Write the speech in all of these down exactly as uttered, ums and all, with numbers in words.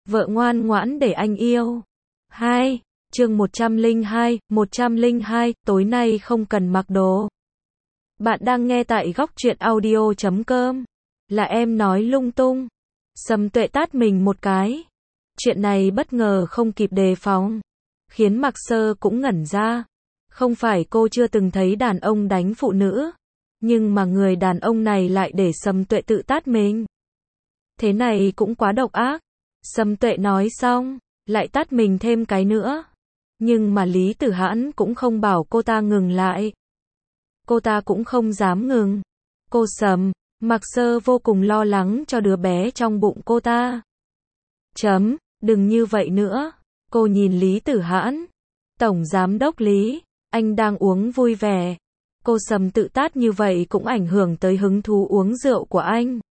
Vợ ngoan ngoãn để anh yêu. hai. Chương một trăm lẻ hai, một trăm lẻ hai, tối nay không cần mặc đồ. Bạn đang nghe tại góc truyện audio chấm com. Là em nói lung tung. Sầm Tuệ tát mình một cái. Chuyện này bất ngờ không kịp đề phòng, khiến Mạc Sơ cũng ngẩn ra. Không phải cô chưa từng thấy đàn ông đánh phụ nữ, nhưng mà người đàn ông này lại để Sầm Tuệ tự tát mình. Thế này cũng quá độc ác. Sầm Tuệ nói xong, lại tát mình thêm cái nữa. Nhưng mà Lý Tử Hãn cũng không bảo cô ta ngừng lại. Cô ta cũng không dám ngừng. Cô Sầm, Mạc Sơ vô cùng lo lắng cho đứa bé trong bụng cô ta. Chấm, đừng như vậy nữa. Cô nhìn Lý Tử Hãn. Tổng giám đốc Lý, anh đang uống vui vẻ. Cô Sầm tự tát như vậy cũng ảnh hưởng tới hứng thú uống rượu của anh.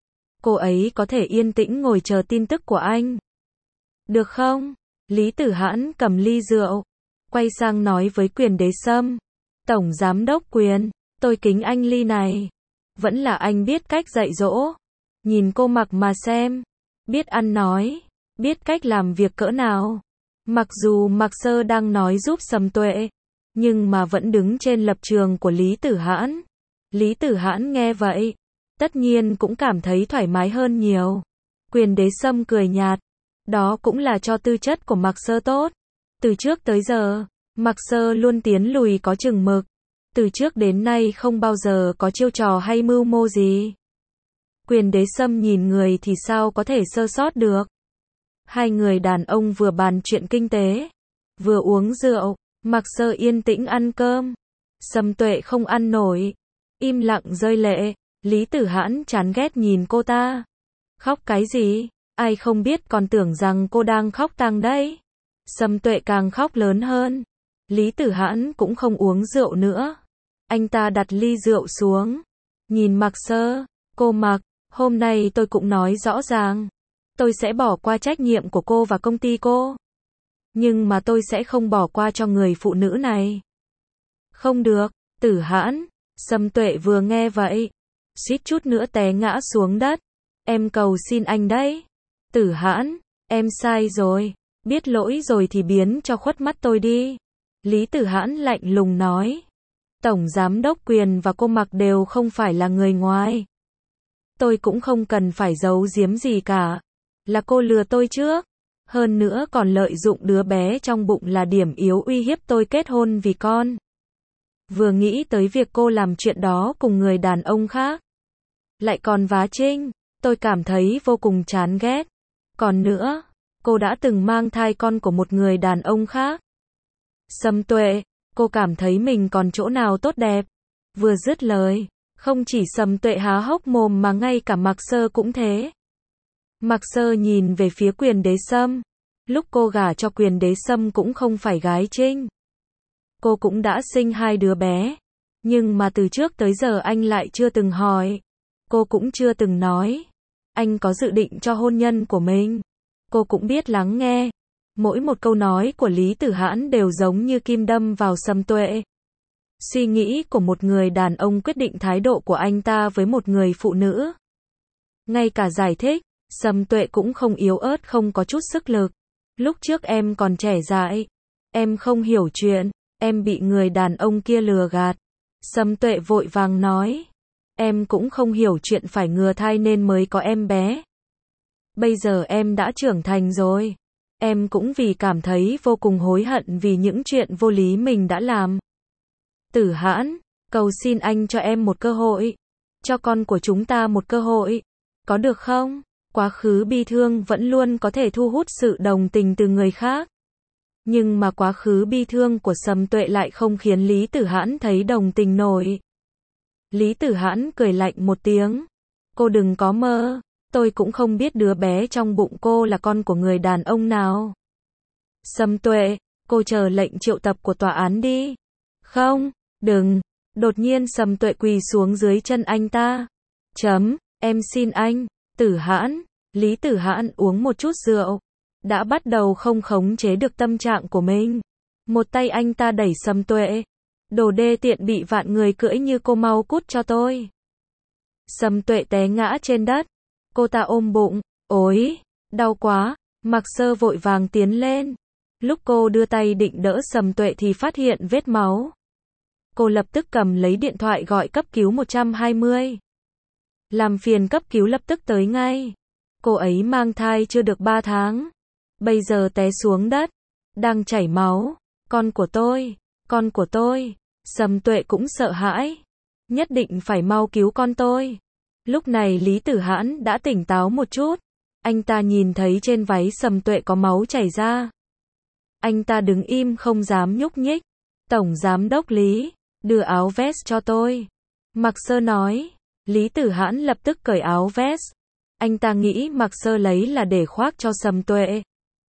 Cô ấy có thể yên tĩnh ngồi chờ tin tức của anh. Được không? Lý Tử Hãn cầm ly rượu, quay sang nói với Quyền Đế Sâm. Tổng giám đốc Quyền, tôi kính anh ly này. Vẫn là anh biết cách dạy dỗ. Nhìn cô Mặc mà xem. Biết ăn nói, biết cách làm việc cỡ nào. Mặc dù Mạc Sơ đang nói giúp Sầm Tuệ, nhưng mà vẫn đứng trên lập trường của Lý Tử Hãn. Lý Tử Hãn nghe vậy, tất nhiên cũng cảm thấy thoải mái hơn nhiều. Quyền Đế Sâm cười nhạt. Đó cũng là cho tư chất của Mạc Sơ tốt. Từ trước tới giờ, Mạc Sơ luôn tiến lùi có chừng mực. Từ trước đến nay không bao giờ có chiêu trò hay mưu mô gì. Quyền Đế Sâm nhìn người thì sao có thể sơ sót được. Hai người đàn ông vừa bàn chuyện kinh tế, vừa uống rượu. Mạc Sơ yên tĩnh ăn cơm. Sầm Tuệ không ăn nổi, im lặng rơi lệ. Lý Tử Hãn chán ghét nhìn cô ta. Khóc cái gì? Ai không biết còn tưởng rằng cô đang khóc tang đấy. Sầm Tuệ càng khóc lớn hơn. Lý Tử Hãn cũng không uống rượu nữa. Anh ta đặt ly rượu xuống, nhìn Mạc Sơ. Cô Mạc, hôm nay tôi cũng nói rõ ràng. Tôi sẽ bỏ qua trách nhiệm của cô và công ty cô. Nhưng mà tôi sẽ không bỏ qua cho người phụ nữ này. Không được, Tử Hãn. Sầm Tuệ vừa nghe vậy, suýt chút nữa té ngã xuống đất. Em cầu xin anh đấy. Tử Hãn, em sai rồi. Biết lỗi rồi thì biến cho khuất mắt tôi đi. Lý Tử Hãn lạnh lùng nói. Tổng giám đốc Quyền và cô Mặc đều không phải là người ngoài. Tôi cũng không cần phải giấu giếm gì cả. Là cô lừa tôi trước. Hơn nữa còn lợi dụng đứa bé trong bụng là điểm yếu uy hiếp tôi kết hôn vì con. Vừa nghĩ tới việc cô làm chuyện đó cùng người đàn ông khác, lại còn vá trinh, tôi cảm thấy vô cùng chán ghét. Còn nữa, cô đã từng mang thai con của một người đàn ông khác. Sầm Tuệ, cô cảm thấy mình còn chỗ nào tốt đẹp. Vừa dứt lời, không chỉ Sầm Tuệ há hốc mồm mà ngay cả Mạc Sơ cũng thế. Mạc Sơ nhìn về phía Quyền Đế Sâm. Lúc cô gả cho Quyền Đế Sâm cũng không phải gái trinh. Cô cũng đã sinh hai đứa bé. Nhưng mà từ trước tới giờ anh lại chưa từng hỏi. Cô cũng chưa từng nói. Anh có dự định cho hôn nhân của mình. Cô cũng biết lắng nghe. Mỗi một câu nói của Lý Tử Hãn đều giống như kim đâm vào Sầm Tuệ. Suy nghĩ của một người đàn ông quyết định thái độ của anh ta với một người phụ nữ. Ngay cả giải thích, Sầm Tuệ cũng không yếu ớt, không có chút sức lực. Lúc trước em còn trẻ dại. Em không hiểu chuyện. Em bị người đàn ông kia lừa gạt. Sầm Tuệ vội vàng nói. Em cũng không hiểu chuyện phải ngừa thai nên mới có em bé. Bây giờ em đã trưởng thành rồi. Em cũng vì cảm thấy vô cùng hối hận vì những chuyện vô lý mình đã làm. Tử Hãn, cầu xin anh cho em một cơ hội. Cho con của chúng ta một cơ hội. Có được không? Quá khứ bi thương vẫn luôn có thể thu hút sự đồng tình từ người khác. Nhưng mà quá khứ bi thương của Sầm Tuệ lại không khiến Lý Tử Hãn thấy đồng tình nổi. Lý Tử Hãn cười lạnh một tiếng. Cô đừng có mơ. Tôi cũng không biết đứa bé trong bụng cô là con của người đàn ông nào. Sầm Tuệ, cô chờ lệnh triệu tập của tòa án đi. Không, đừng. Đột nhiên Sầm Tuệ quỳ xuống dưới chân anh ta. Chấm, em xin anh. Tử Hãn. Lý Tử Hãn uống một chút rượu. Đã bắt đầu không khống chế được tâm trạng của mình. Một tay anh ta đẩy Sầm Tuệ. Đồ đê tiện bị vạn người cưỡi như cô, mau cút cho tôi. Sầm Tuệ té ngã trên đất. Cô ta ôm bụng. Ối, đau quá. Mạc Sơ vội vàng tiến lên. Lúc cô đưa tay định đỡ Sầm Tuệ thì phát hiện vết máu. Cô lập tức cầm lấy điện thoại gọi cấp cứu một hai không. Làm phiền cấp cứu lập tức tới ngay. Cô ấy mang thai chưa được ba tháng. Bây giờ té xuống đất. Đang chảy máu. Con của tôi, con của tôi. Sầm Tuệ cũng sợ hãi. Nhất định phải mau cứu con tôi. Lúc này Lý Tử Hãn đã tỉnh táo một chút. Anh ta nhìn thấy trên váy Sầm Tuệ có máu chảy ra. Anh ta đứng im không dám nhúc nhích. Tổng giám đốc Lý, đưa áo vest cho tôi. Mạc Sơ nói. Lý Tử Hãn lập tức cởi áo vest. Anh ta nghĩ Mạc Sơ lấy là để khoác cho Sầm Tuệ.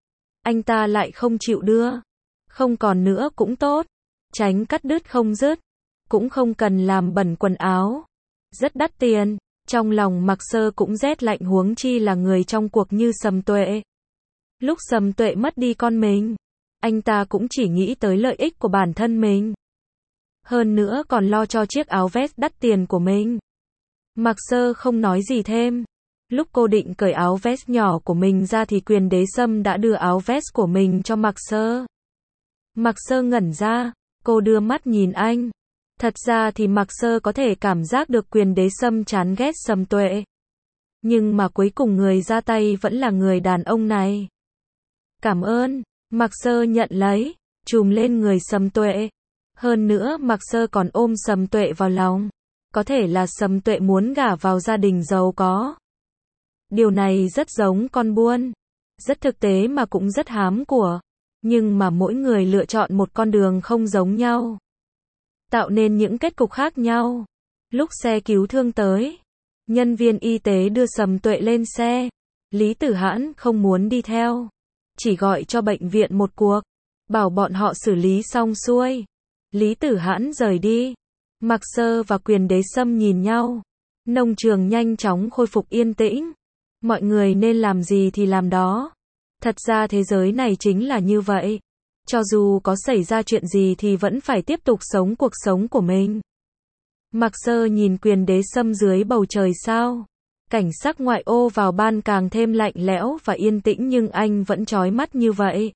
Anh ta lại không chịu đưa. Không còn nữa cũng tốt. Tránh cắt đứt không dứt. Cũng không cần làm bẩn quần áo. Rất đắt tiền. Trong lòng Mạc Sơ cũng rét lạnh, huống chi là người trong cuộc như Sầm Tuệ. Lúc Sầm Tuệ mất đi con mình, anh ta cũng chỉ nghĩ tới lợi ích của bản thân mình. Hơn nữa còn lo cho chiếc áo vest đắt tiền của mình. Mạc Sơ không nói gì thêm. Lúc cô định cởi áo vest nhỏ của mình ra thì Quyền Đế Sâm đã đưa áo vest của mình cho Mạc Sơ. Mạc Sơ ngẩn ra, cô đưa mắt nhìn anh. Thật ra thì Mạc Sơ có thể cảm giác được Quyền Đế Sâm chán ghét Sầm Tuệ. Nhưng mà cuối cùng người ra tay vẫn là người đàn ông này. Cảm ơn. Mạc Sơ nhận lấy, chùm lên người Sầm Tuệ. Hơn nữa Mạc Sơ còn ôm Sầm Tuệ vào lòng. Có thể là Sầm Tuệ muốn gả vào gia đình giàu có. Điều này rất giống con buôn. Rất thực tế mà cũng rất hám của. Nhưng mà mỗi người lựa chọn một con đường không giống nhau. Tạo nên những kết cục khác nhau. Lúc xe cứu thương tới, nhân viên y tế đưa Sầm Tuệ lên xe. Lý Tử Hãn không muốn đi theo. Chỉ gọi cho bệnh viện một cuộc. Bảo bọn họ xử lý xong xuôi. Lý Tử Hãn rời đi. Mạc Sơ và Quyền Đế Sâm nhìn nhau. Nông trường nhanh chóng khôi phục yên tĩnh. Mọi người nên làm gì thì làm đó. Thật ra thế giới này chính là như vậy. Cho dù có xảy ra chuyện gì thì vẫn phải tiếp tục sống cuộc sống của mình. Mạc Sơ nhìn Quyền Đế Sâm dưới bầu trời sao. Cảnh sắc ngoại ô vào ban càng thêm lạnh lẽo và yên tĩnh, nhưng anh vẫn chói mắt như vậy.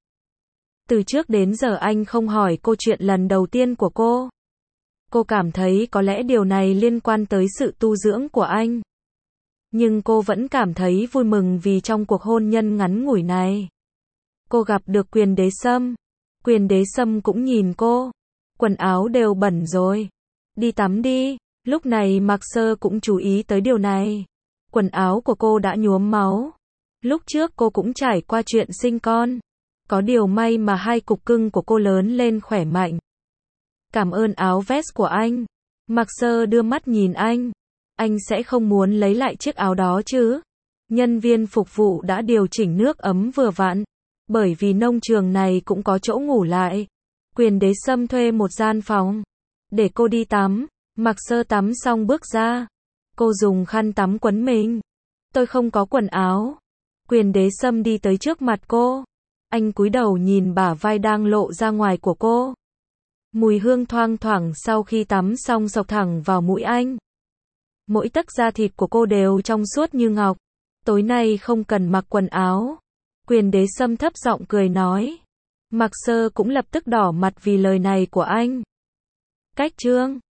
Từ trước đến giờ anh không hỏi cô chuyện lần đầu tiên của cô. Cô cảm thấy có lẽ điều này liên quan tới sự tu dưỡng của anh. Nhưng cô vẫn cảm thấy vui mừng vì trong cuộc hôn nhân ngắn ngủi này, cô gặp được Quyền Đế Sâm. Quyền Đế Sâm cũng nhìn cô. Quần áo đều bẩn rồi. Đi tắm đi. Lúc này Mạc Sơ cũng chú ý tới điều này. Quần áo của cô đã nhuốm máu. Lúc trước cô cũng trải qua chuyện sinh con. Có điều may mà hai cục cưng của cô lớn lên khỏe mạnh. Cảm ơn áo vest của anh. Mạc Sơ đưa mắt nhìn anh. Anh sẽ không muốn lấy lại chiếc áo đó chứ? Nhân viên phục vụ đã điều chỉnh nước ấm vừa vặn. Bởi vì nông trường này cũng có chỗ ngủ lại. Quyền Đế Sâm thuê một gian phòng. Để cô đi tắm. Mạc Sơ tắm xong bước ra. Cô dùng khăn tắm quấn mình. Tôi không có quần áo. Quyền Đế Sâm đi tới trước mặt cô. Anh cúi đầu nhìn bả vai đang lộ ra ngoài của cô. Mùi hương thoang thoảng sau khi tắm xong xộc thẳng vào mũi anh. Mỗi tấc da thịt của cô đều trong suốt như ngọc. Tối nay không cần mặc quần áo. Quyền Đế Sâm thấp giọng cười nói. Mạc Sơ cũng lập tức đỏ mặt vì lời này của anh. Cách chương